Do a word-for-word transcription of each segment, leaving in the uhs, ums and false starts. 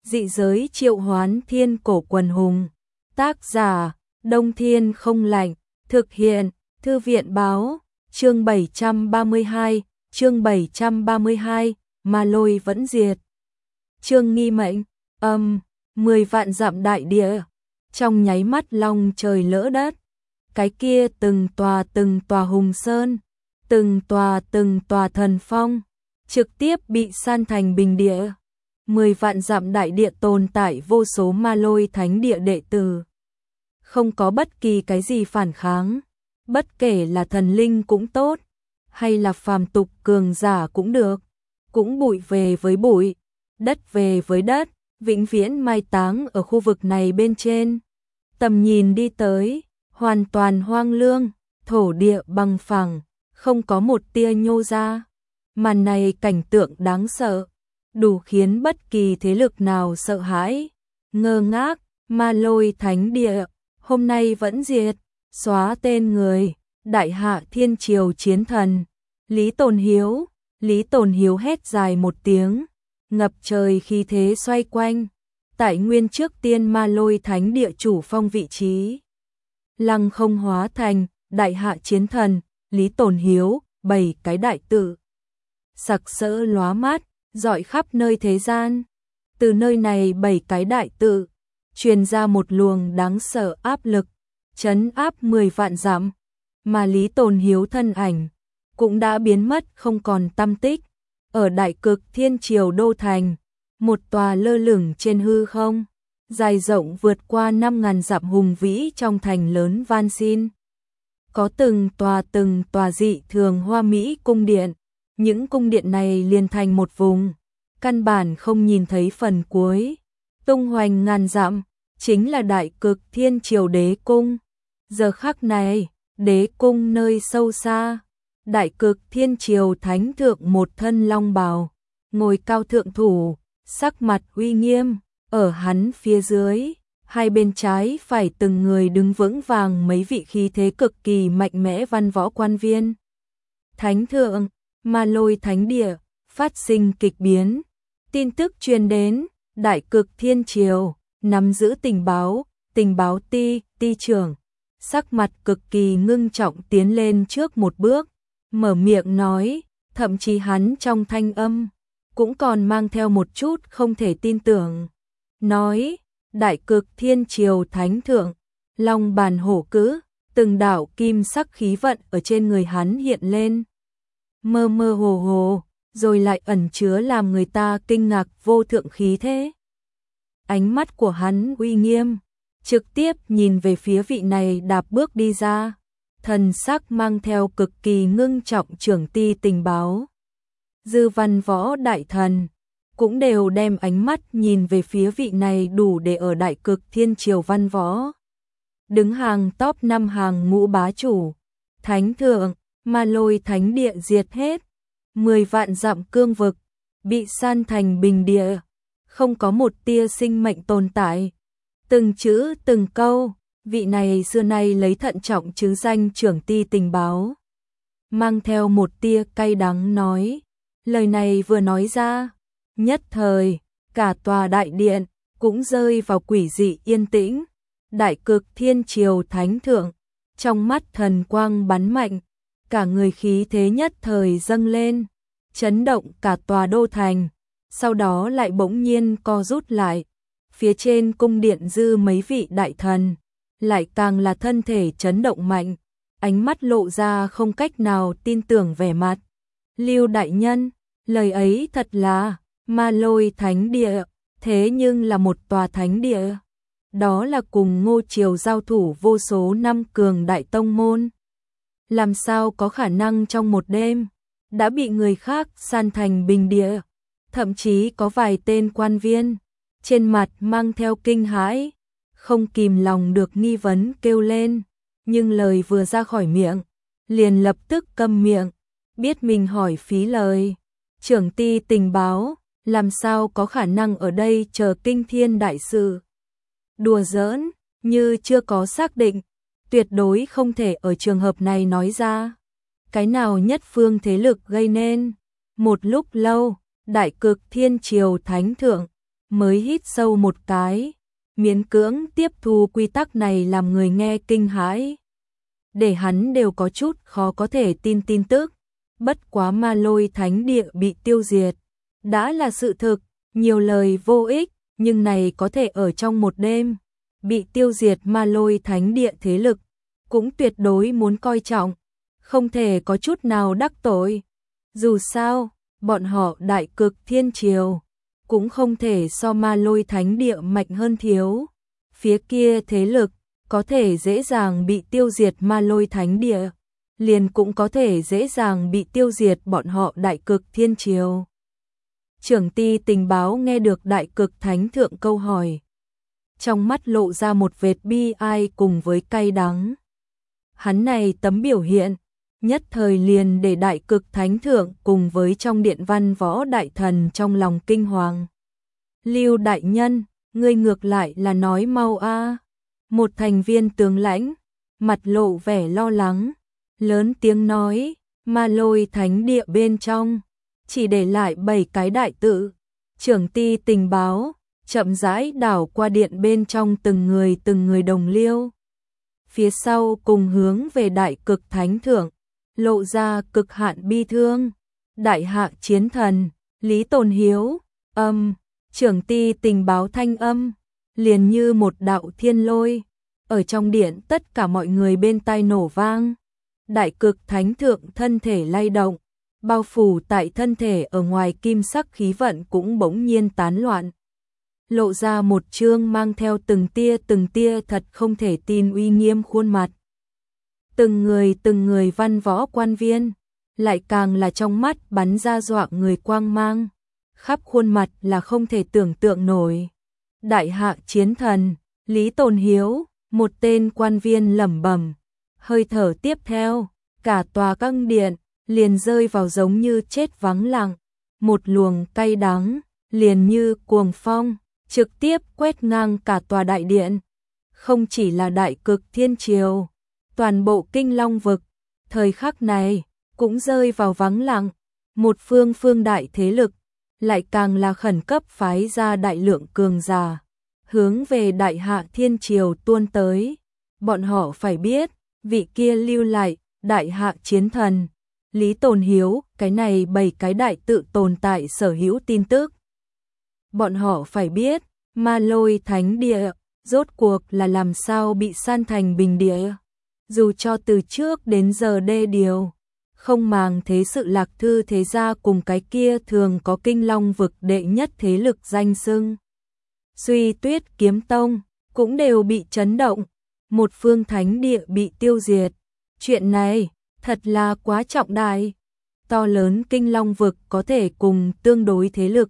dị giới triệu hoán thiên cổ quần hùng. Tác giả, Đông Thiên Không Lạnh, thực hiện, Thư viện báo, chương bảy trăm ba mươi hai, chương bảy trăm ba mươi hai, Ma Lôi vẫn diệt. Chương nghi mệnh, âm, mười vạn dặm đại địa, trong nháy mắt long trời lỡ đất. Cái kia từng tòa từng tòa hùng sơn, từng tòa từng tòa thần phong, trực tiếp bị san thành bình địa. Mười vạn dặm đại địa tồn tại vô số Ma Lôi thánh địa đệ tử. Không có bất kỳ cái gì phản kháng, bất kể là thần linh cũng tốt, hay là phàm tục cường giả cũng được, cũng bụi về với bụi, đất về với đất, vĩnh viễn mai táng ở khu vực này bên trên. Tầm nhìn đi tới, hoàn toàn hoang lương, thổ địa bằng phẳng, không có một tia nhô ra. Màn này cảnh tượng đáng sợ, đủ khiến bất kỳ thế lực nào sợ hãi, ngơ ngác. Ma Lôi thánh địa hôm nay vẫn diệt, xóa tên người, đại hạ thiên triều chiến thần, Lý Tồn Hiếu. Lý Tồn Hiếu hét dài một tiếng, ngập trời khí thế xoay quanh, tại nguyên trước tiên Ma Lôi thánh địa chủ phong vị trí. Lăng không hóa thành, đại hạ chiến thần, Lý Tồn Hiếu, bảy cái đại tự. Sặc sỡ lóa mắt, rọi khắp nơi thế gian. Từ nơi này bảy cái đại tự, truyền ra một luồng đáng sợ áp lực, trấn áp mười vạn dặm, mà Lý Tồn Hiếu thân ảnh cũng đã biến mất không còn tăm tích. Ở Đại Cực Thiên Triều đô thành, một tòa lơ lửng trên hư không, dài rộng vượt qua năm ngàn dặm hùng vĩ trong thành lớn van xin. Có từng tòa từng tòa dị thường hoa mỹ cung điện, những cung điện này liền thành một vùng, căn bản không nhìn thấy phần cuối, tung hoành ngàn dặm, chính là Đại Cực Thiên Triều đế cung. Giờ khắc này, đế cung nơi sâu xa, Đại Cực Thiên Triều thánh thượng một thân long bào, ngồi cao thượng thủ, sắc mặt uy nghiêm, ở hắn phía dưới, hai bên trái phải từng người đứng vững vàng mấy vị khí thế cực kỳ mạnh mẽ văn võ quan viên. Thánh thượng, Ma Lôi thánh địa phát sinh kịch biến, tin tức truyền đến, Đại Cực Thiên Triều nắm giữ tình báo, tình báo ti, ti trưởng, sắc mặt cực kỳ ngưng trọng tiến lên trước một bước, mở miệng nói, thậm chí hắn trong thanh âm cũng còn mang theo một chút không thể tin tưởng. Nói, Đại Cực Thiên Triều thánh thượng, long bàn hổ cữ, từng đạo kim sắc khí vận ở trên người hắn hiện lên. Mơ mơ hồ hồ, rồi lại ẩn chứa làm người ta kinh ngạc vô thượng khí thế. Ánh mắt của hắn uy nghiêm, trực tiếp nhìn về phía vị này đạp bước đi ra, thần sắc mang theo cực kỳ ngưng trọng trưởng ty tình báo. Dư văn võ đại thần cũng đều đem ánh mắt nhìn về phía vị này đủ để ở Đại Cực Thiên Triều văn võ đứng hàng top năm hàng ngũ bá chủ. Thánh thượng, Ma Lôi thánh địa diệt hết, mười vạn dặm cương vực bị san thành bình địa, không có một tia sinh mệnh tồn tại. Từng chữ từng câu, vị này xưa nay lấy thận trọng chứ danh trưởng ty tình báo, mang theo một tia cay đắng nói. Lời này vừa nói ra, nhất thời, cả tòa đại điện cũng rơi vào quỷ dị yên tĩnh. Đại Cực Thiên Triều thánh thượng, trong mắt thần quang bắn mạnh, cả người khí thế nhất thời dâng lên, chấn động cả tòa đô thành, sau đó lại bỗng nhiên co rút lại. Phía trên cung điện dư mấy vị đại thần, lại càng là thân thể chấn động mạnh, ánh mắt lộ ra không cách nào tin tưởng vẻ mặt. Lưu đại nhân, lời ấy thật là Ma Lôi thánh địa, thế nhưng là một tòa thánh địa. Đó là cùng Ngô Triều giao thủ vô số năm cường đại tông môn. Làm sao có khả năng trong một đêm đã bị người khác san thành bình địa? Thậm chí có vài tên quan viên trên mặt mang theo kinh hãi, không kìm lòng được nghi vấn kêu lên, nhưng lời vừa ra khỏi miệng, liền lập tức câm miệng, biết mình hỏi phí lời. Trưởng ty tình báo, làm sao có khả năng ở đây chờ kinh thiên đại sự? Đùa giỡn, như chưa có xác định, tuyệt đối không thể ở trường hợp này nói ra. Cái nào nhất phương thế lực gây nên? Một lúc lâu, Đại Cực Thiên Triều thánh thượng mới hít sâu một cái, miễn cưỡng tiếp thu quy tắc này làm người nghe kinh hãi. Để hắn đều có chút khó có thể tin tin tức, bất quá Ma Lôi Thánh Địa bị tiêu diệt, đã là sự thực, nhiều lời vô ích, nhưng này có thể ở trong một đêm, bị tiêu diệt Ma Lôi Thánh Địa thế lực, cũng tuyệt đối muốn coi trọng, không thể có chút nào đắc tội. Dù sao, bọn họ Đại Cực Thiên Triều, cũng không thể so Ma Lôi Thánh Địa mạnh hơn thiếu. Phía kia thế lực, có thể dễ dàng bị tiêu diệt Ma Lôi Thánh Địa, liền cũng có thể dễ dàng bị tiêu diệt bọn họ Đại Cực Thiên Triều. Trưởng ty tình báo nghe được Đại Cực Thánh Thượng câu hỏi, trong mắt lộ ra một vệt bi ai cùng với cay đắng. Hắn này tấm biểu hiện, nhất thời liền để Đại Cực Thánh Thượng cùng với trong điện văn võ đại thần trong lòng kinh hoàng. Lưu đại nhân, ngươi ngược lại là nói mau a. Một thành viên tướng lãnh, mặt lộ vẻ lo lắng, lớn tiếng nói, Ma Lôi Thánh Địa bên trong, chỉ để lại bảy cái đại tự. Trưởng ty tình báo, chậm rãi đảo qua điện bên trong từng người từng người đồng liêu. Phía sau cùng hướng về Đại Cực Thánh Thượng, lộ ra cực hạn bi thương. Đại hạ chiến thần, Lý Tồn Hiếu, âm, trưởng ty tình báo thanh âm, liền như một đạo thiên lôi, ở trong điện tất cả mọi người bên tai nổ vang. Đại Cực Thánh Thượng thân thể lay động, bao phủ tại thân thể ở ngoài kim sắc khí vận cũng bỗng nhiên tán loạn. Lộ ra một trương mang theo từng tia từng tia thật không thể tin uy nghiêm khuôn mặt. Từng người từng người văn võ quan viên, lại càng là trong mắt bắn ra dọa người quang mang, khắp khuôn mặt là không thể tưởng tượng nổi. Đại hạ chiến thần, Lý Tồn Hiếu, một tên quan viên lẩm bẩm, hơi thở tiếp theo, cả tòa căng điện liền rơi vào giống như chết vắng lặng, một luồng cay đắng, liền như cuồng phong, trực tiếp quét ngang cả tòa đại điện. Không chỉ là Đại Cực Thiên Triều, toàn bộ Kinh Long vực, thời khắc này, cũng rơi vào vắng lặng, một phương phương đại thế lực, lại càng là khẩn cấp phái ra đại lượng cường giả, hướng về Đại Hạ Thiên Triều tuôn tới. Bọn họ phải biết, vị kia lưu lại, Đại Hạ chiến thần, Lý Tồn Hiếu, cái này bảy cái đại tự tồn tại sở hữu tin tức. Bọn họ phải biết, Ma Lôi Thánh Địa, rốt cuộc là làm sao bị san thành bình địa. Dù cho từ trước đến giờ đê điều, không màng thế sự Lạc Thư thế gia cùng cái kia thường có Kinh Long vực đệ nhất thế lực danh xưng. Suy Tuyết Kiếm Tông, cũng đều bị chấn động, một phương thánh địa bị tiêu diệt. Chuyện này, thật là quá trọng đại. To lớn Kinh Long vực có thể cùng tương đối thế lực,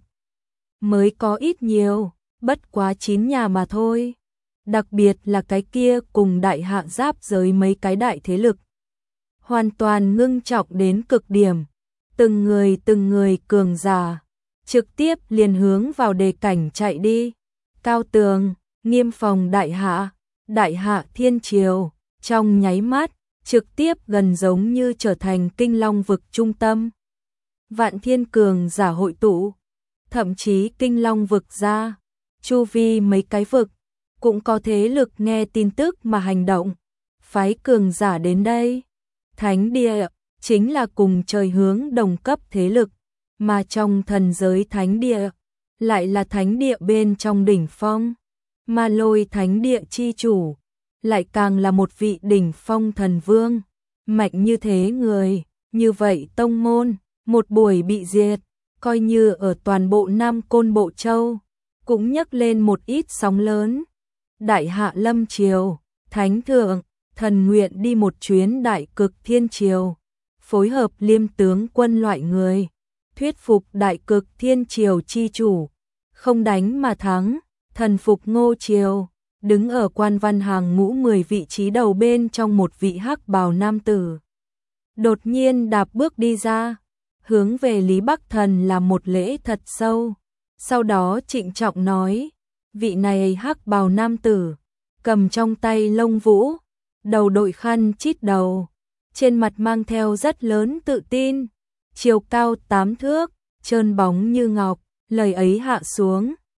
mới có ít nhiều, bất quá chín nhà mà thôi. Đặc biệt là cái kia cùng Đại Hạ giáp giới mấy cái đại thế lực, hoàn toàn ngưng trọng đến cực điểm. Từng người từng người cường giả, trực tiếp liền hướng vào đề cảnh chạy đi. Cao tường, nghiêm phòng Đại Hạ, Đại Hạ Thiên Triều, trong nháy mắt, trực tiếp gần giống như trở thành Kinh Long vực trung tâm. Vạn thiên cường giả hội tụ, thậm chí Kinh Long vực ra, chu vi mấy cái vực, cũng có thế lực nghe tin tức mà hành động, phái cường giả đến đây. Thánh địa, chính là cùng trời hướng đồng cấp thế lực, mà trong thần giới thánh địa, lại là thánh địa bên trong đỉnh phong. Ma Lôi Thánh Địa chi chủ, lại càng là một vị đỉnh phong thần vương. Mạnh như thế người, như vậy tông môn, một buổi bị diệt, coi như ở toàn bộ Nam Côn Bộ Châu, cũng nhấc lên một ít sóng lớn. Đại Hạ Lâm Triều, Thánh Thượng, thần nguyện đi một chuyến Đại Cực Thiên Triều, phối hợp Liêm tướng quân loại người, thuyết phục Đại Cực Thiên Triều chi chủ, không đánh mà thắng, thần phục Ngô Triều. Đứng ở quan văn hàng ngũ mười vị trí đầu bên trong một vị hắc bào nam tử, đột nhiên đạp bước đi ra, hướng về Lý Bắc Thần làm một lễ thật sâu. Sau đó trịnh trọng nói, vị này hắc bào nam tử, cầm trong tay lông vũ, đầu đội khăn chít đầu, trên mặt mang theo rất lớn tự tin, chiều cao tám thước, trơn bóng như ngọc. Lời ấy hạ xuống,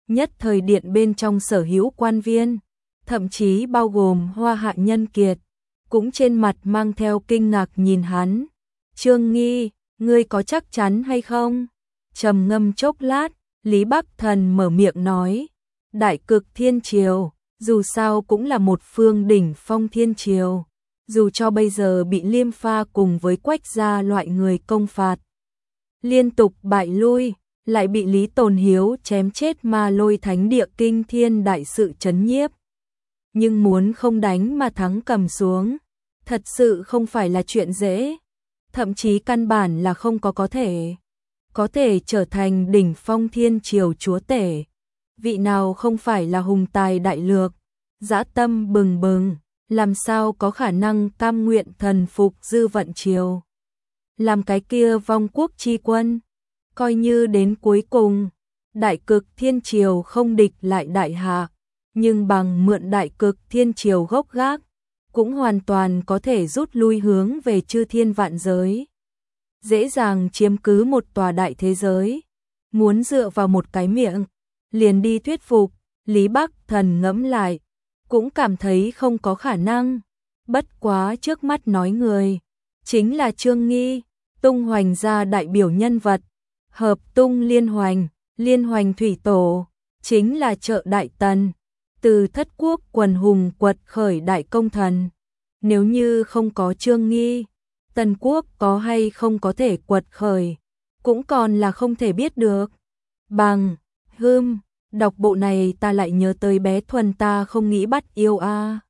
nhất thời điện bên trong sở hữu quan viên, thậm chí bao gồm Hoa Hạ Nhân Kiệt, cũng trên mặt mang theo kinh ngạc nhìn hắn. Trương Nghi, ngươi có chắc chắn hay không? Trầm ngâm chốc lát, Lý Bắc Thần mở miệng nói, Đại Cực Thiên Triều, dù sao cũng là một phương đỉnh phong thiên triều, dù cho bây giờ bị Liêm Pha cùng với Quách gia loại người công phạt, liên tục bại lui, lại bị Lý Tồn Hiếu chém chết Ma Lôi Thánh Địa kinh thiên đại sự chấn nhiếp. Nhưng muốn không đánh mà thắng cầm xuống, thật sự không phải là chuyện dễ, thậm chí căn bản là không có có thể. Có thể trở thành đỉnh phong thiên triều chúa tể, vị nào không phải là hùng tài đại lược, dã tâm bừng bừng, làm sao có khả năng cam nguyện thần phục dư vận triều. Làm cái kia vong quốc chi quân, coi như đến cuối cùng, Đại Cực Thiên Triều không địch lại đại hạ, nhưng bằng mượn Đại Cực Thiên Triều gốc gác, cũng hoàn toàn có thể rút lui hướng về chư thiên vạn giới, dễ dàng chiếm cứ một tòa đại thế giới. Muốn dựa vào một cái miệng, liền đi thuyết phục, Lý Bắc Thần ngẫm lại, cũng cảm thấy không có khả năng. Bất quá trước mắt nói người, chính là Trương Nghi, Tung Hoành gia đại biểu nhân vật, hợp tung liên hoành, liên hoành thủy tổ, chính là trợ đại tần, từ thất quốc quần hùng quật khởi đại công thần. Nếu như không có Trương Nghi, Tần quốc có hay không có thể quật khởi, cũng còn là không thể biết được. Bằng, hưm, đọc bộ này ta lại nhớ tới bé Thuần ta không nghĩ bắt yêu a.